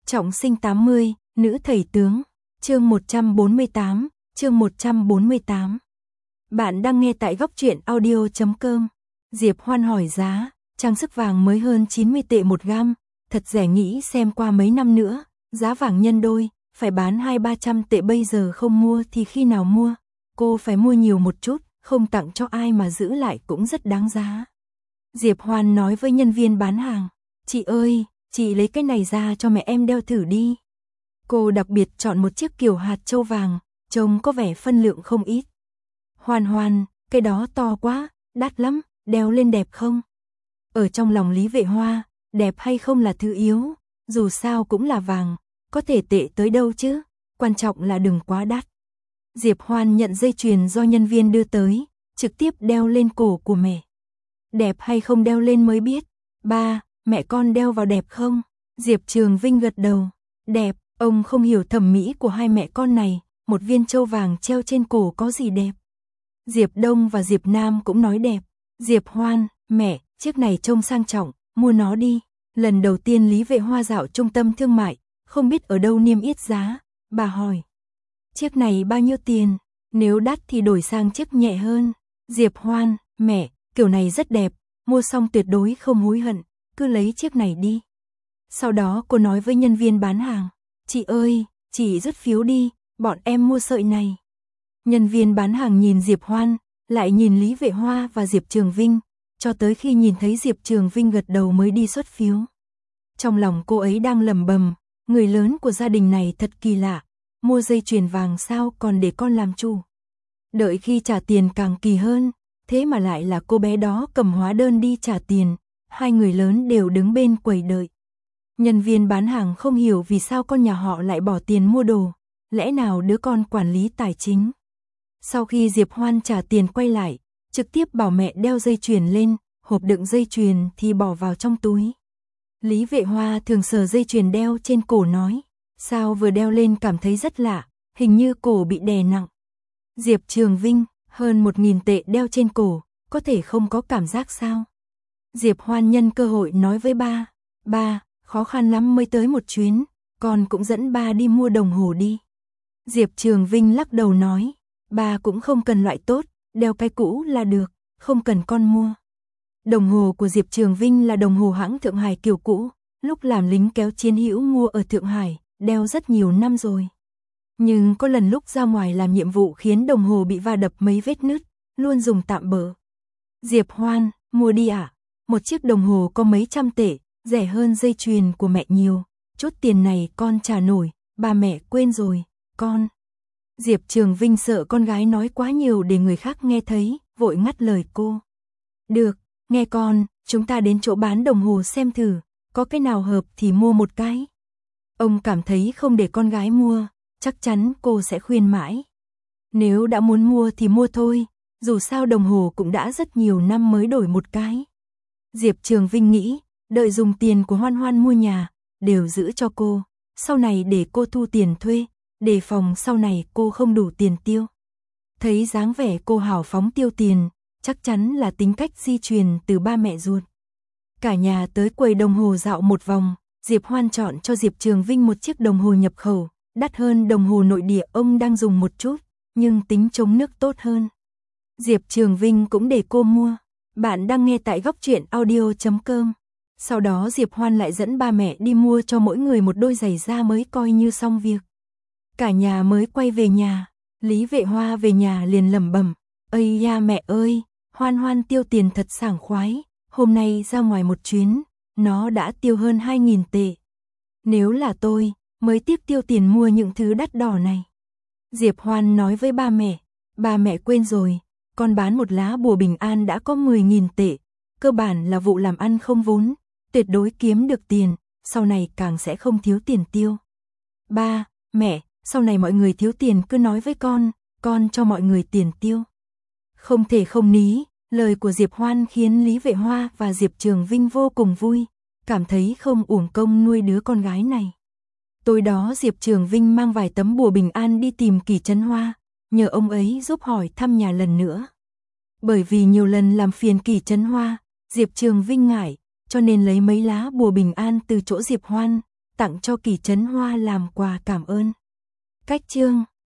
Trọng sinh 80, nữ thầy tướng. Chương 148, chương 148. Bạn đang nghe tại góc truyện audio.com. Diệp Hoan hỏi giá, trang sức vàng mới hơn 90 tệ 1 gam, thật rẻ, nghĩ xem qua mấy năm nữa, giá vàng nhân đôi, phải bán 200-300 tệ, bây giờ không mua thì khi nào mua? Cô phải mua nhiều một chút, không tặng cho ai mà giữ lại cũng rất đáng giá. Diệp Hoan nói với nhân viên bán hàng, chị ơi, chị lấy cái này ra cho mẹ em đeo thử đi. Cô đặc biệt chọn một chiếc kiểu hạt châu vàng, trông có vẻ phân lượng không ít. Hoan Hoan, cái đó to quá, đắt lắm, đeo lên đẹp không? Ở trong lòng Lý Vệ Hoa, đẹp hay không là thứ yếu, dù sao cũng là vàng, có thể tệ tới đâu chứ, quan trọng là đừng quá đắt. Diệp Hoan nhận dây chuyền do nhân viên đưa tới, trực tiếp đeo lên cổ của mẹ. Đẹp hay không đeo lên mới biết. Ba, mẹ con đeo vào đẹp không? Diệp Trường Vinh gật đầu. Đẹp, ông không hiểu thẩm mỹ của hai mẹ con này, một viên châu vàng treo trên cổ có gì đẹp. Diệp Đông và Diệp Nam cũng nói đẹp. Diệp Hoan, mẹ, chiếc này trông sang trọng, mua nó đi. Lần đầu tiên Lý Vệ Hoa dạo trung tâm thương mại, không biết ở đâu niêm yết giá, bà hỏi. Chiếc này bao nhiêu tiền? Nếu đắt thì đổi sang chiếc nhẹ hơn. Diệp Hoan, mẹ, kiểu này rất đẹp, mua xong tuyệt đối không hối hận, cứ lấy chiếc này đi. Sau đó cô nói với nhân viên bán hàng, chị ơi, chị rút phiếu đi, bọn em mua sợi này. Nhân viên bán hàng nhìn Diệp Hoan, lại nhìn Lý Vệ Hoa và Diệp Trường Vinh, cho tới khi nhìn thấy Diệp Trường Vinh gật đầu mới đi xuất phiếu. Trong lòng cô ấy đang lẩm bẩm, người lớn của gia đình này thật kỳ lạ, mua dây chuyền vàng sao còn để con làm chủ. Đợi khi trả tiền càng kỳ hơn, thế mà lại là cô bé đó cầm hóa đơn đi trả tiền, hai người lớn đều đứng bên quầy đợi. Nhân viên bán hàng không hiểu vì sao con nhà họ lại bỏ tiền mua đồ, lẽ nào đứa con quản lý tài chính. Sau khi Diệp Hoan trả tiền quay lại, trực tiếp bảo mẹ đeo dây chuyền lên, hộp đựng dây chuyền thì bỏ vào trong túi. Lý Vệ Hoa thường sờ dây chuyền đeo trên cổ nói, sao vừa đeo lên cảm thấy rất lạ, hình như cổ bị đè nặng. Diệp Trường Vinh, hơn 1.000 tệ đeo trên cổ, có thể không có cảm giác sao? Diệp Hoan nhân cơ hội nói với ba, ba, khó khăn lắm mới tới một chuyến, con cũng dẫn ba đi mua đồng hồ đi. Diệp Trường Vinh lắc đầu nói, ba cũng không cần loại tốt, đeo cái cũ là được, không cần con mua. Đồng hồ của Diệp Trường Vinh là đồng hồ hãng Thượng Hải kiểu cũ, lúc làm lính kéo chiến hữu mua ở Thượng Hải, đeo rất nhiều năm rồi. Nhưng có lần lúc ra ngoài làm nhiệm vụ khiến đồng hồ bị va đập mấy vết nứt, luôn dùng tạm bợ. Diệp Hoan, mua đi ạ. Một chiếc đồng hồ có mấy trăm tệ, rẻ hơn dây chuyền của mẹ nhiều. Chút tiền này con trả nổi, ba mẹ quên rồi, con. Diệp Trường Vinh sợ con gái nói quá nhiều để người khác nghe thấy, vội ngắt lời cô. Được, nghe con, chúng ta đến chỗ bán đồng hồ xem thử, có cái nào hợp thì mua một cái. Ông cảm thấy không để con gái mua, chắc chắn cô sẽ khuyên mãi. Nếu đã muốn mua thì mua thôi, dù sao đồng hồ cũng đã rất nhiều năm mới đổi một cái. Diệp Trường Vinh nghĩ, đợi dùng tiền của Hoan Hoan mua nhà, đều giữ cho cô, sau này để cô thu tiền thuê, đề phòng sau này cô không đủ tiền tiêu. Thấy dáng vẻ cô hào phóng tiêu tiền, chắc chắn là tính cách di truyền từ ba mẹ ruột. Cả nhà tới quầy đồng hồ dạo một vòng, Diệp Hoan chọn cho Diệp Trường Vinh một chiếc đồng hồ nhập khẩu, đắt hơn đồng hồ nội địa ông đang dùng một chút, nhưng tính chống nước tốt hơn. Diệp Trường Vinh cũng để cô mua. Bạn đang nghe tại góc truyện audio.com. Sau đó Diệp Hoan lại dẫn ba mẹ đi mua cho mỗi người một đôi giày da mới coi như xong việc. Cả nhà mới quay về nhà, Lý Vệ Hoa về nhà liền lẩm bẩm, ây da mẹ ơi, Hoan Hoan tiêu tiền thật sảng khoái, hôm nay ra ngoài một chuyến, nó đã tiêu hơn 2.000 tệ. Nếu là tôi, mới tiếc tiêu tiền mua những thứ đắt đỏ này. Diệp Hoan nói với ba mẹ quên rồi, con bán một lá bùa bình an đã có 10.000 tệ, cơ bản là vụ làm ăn không vốn, tuyệt đối kiếm được tiền, sau này càng sẽ không thiếu tiền tiêu. Ba, mẹ, sau này mọi người thiếu tiền cứ nói với con cho mọi người tiền tiêu. Không thể không ní, lời của Diệp Hoan khiến Lý Vệ Hoa và Diệp Trường Vinh vô cùng vui, cảm thấy không uổng công nuôi đứa con gái này. Tối đó Diệp Trường Vinh mang vài tấm bùa bình an đi tìm Kỳ Trấn Hoa, nhờ ông ấy giúp hỏi thăm nhà lần nữa. Bởi vì nhiều lần làm phiền Kỳ Trấn Hoa, Diệp Trường Vinh ngại, cho nên lấy mấy lá bùa bình an từ chỗ Diệp Hoan, tặng cho Kỳ Trấn Hoa làm quà cảm ơn. Cách chương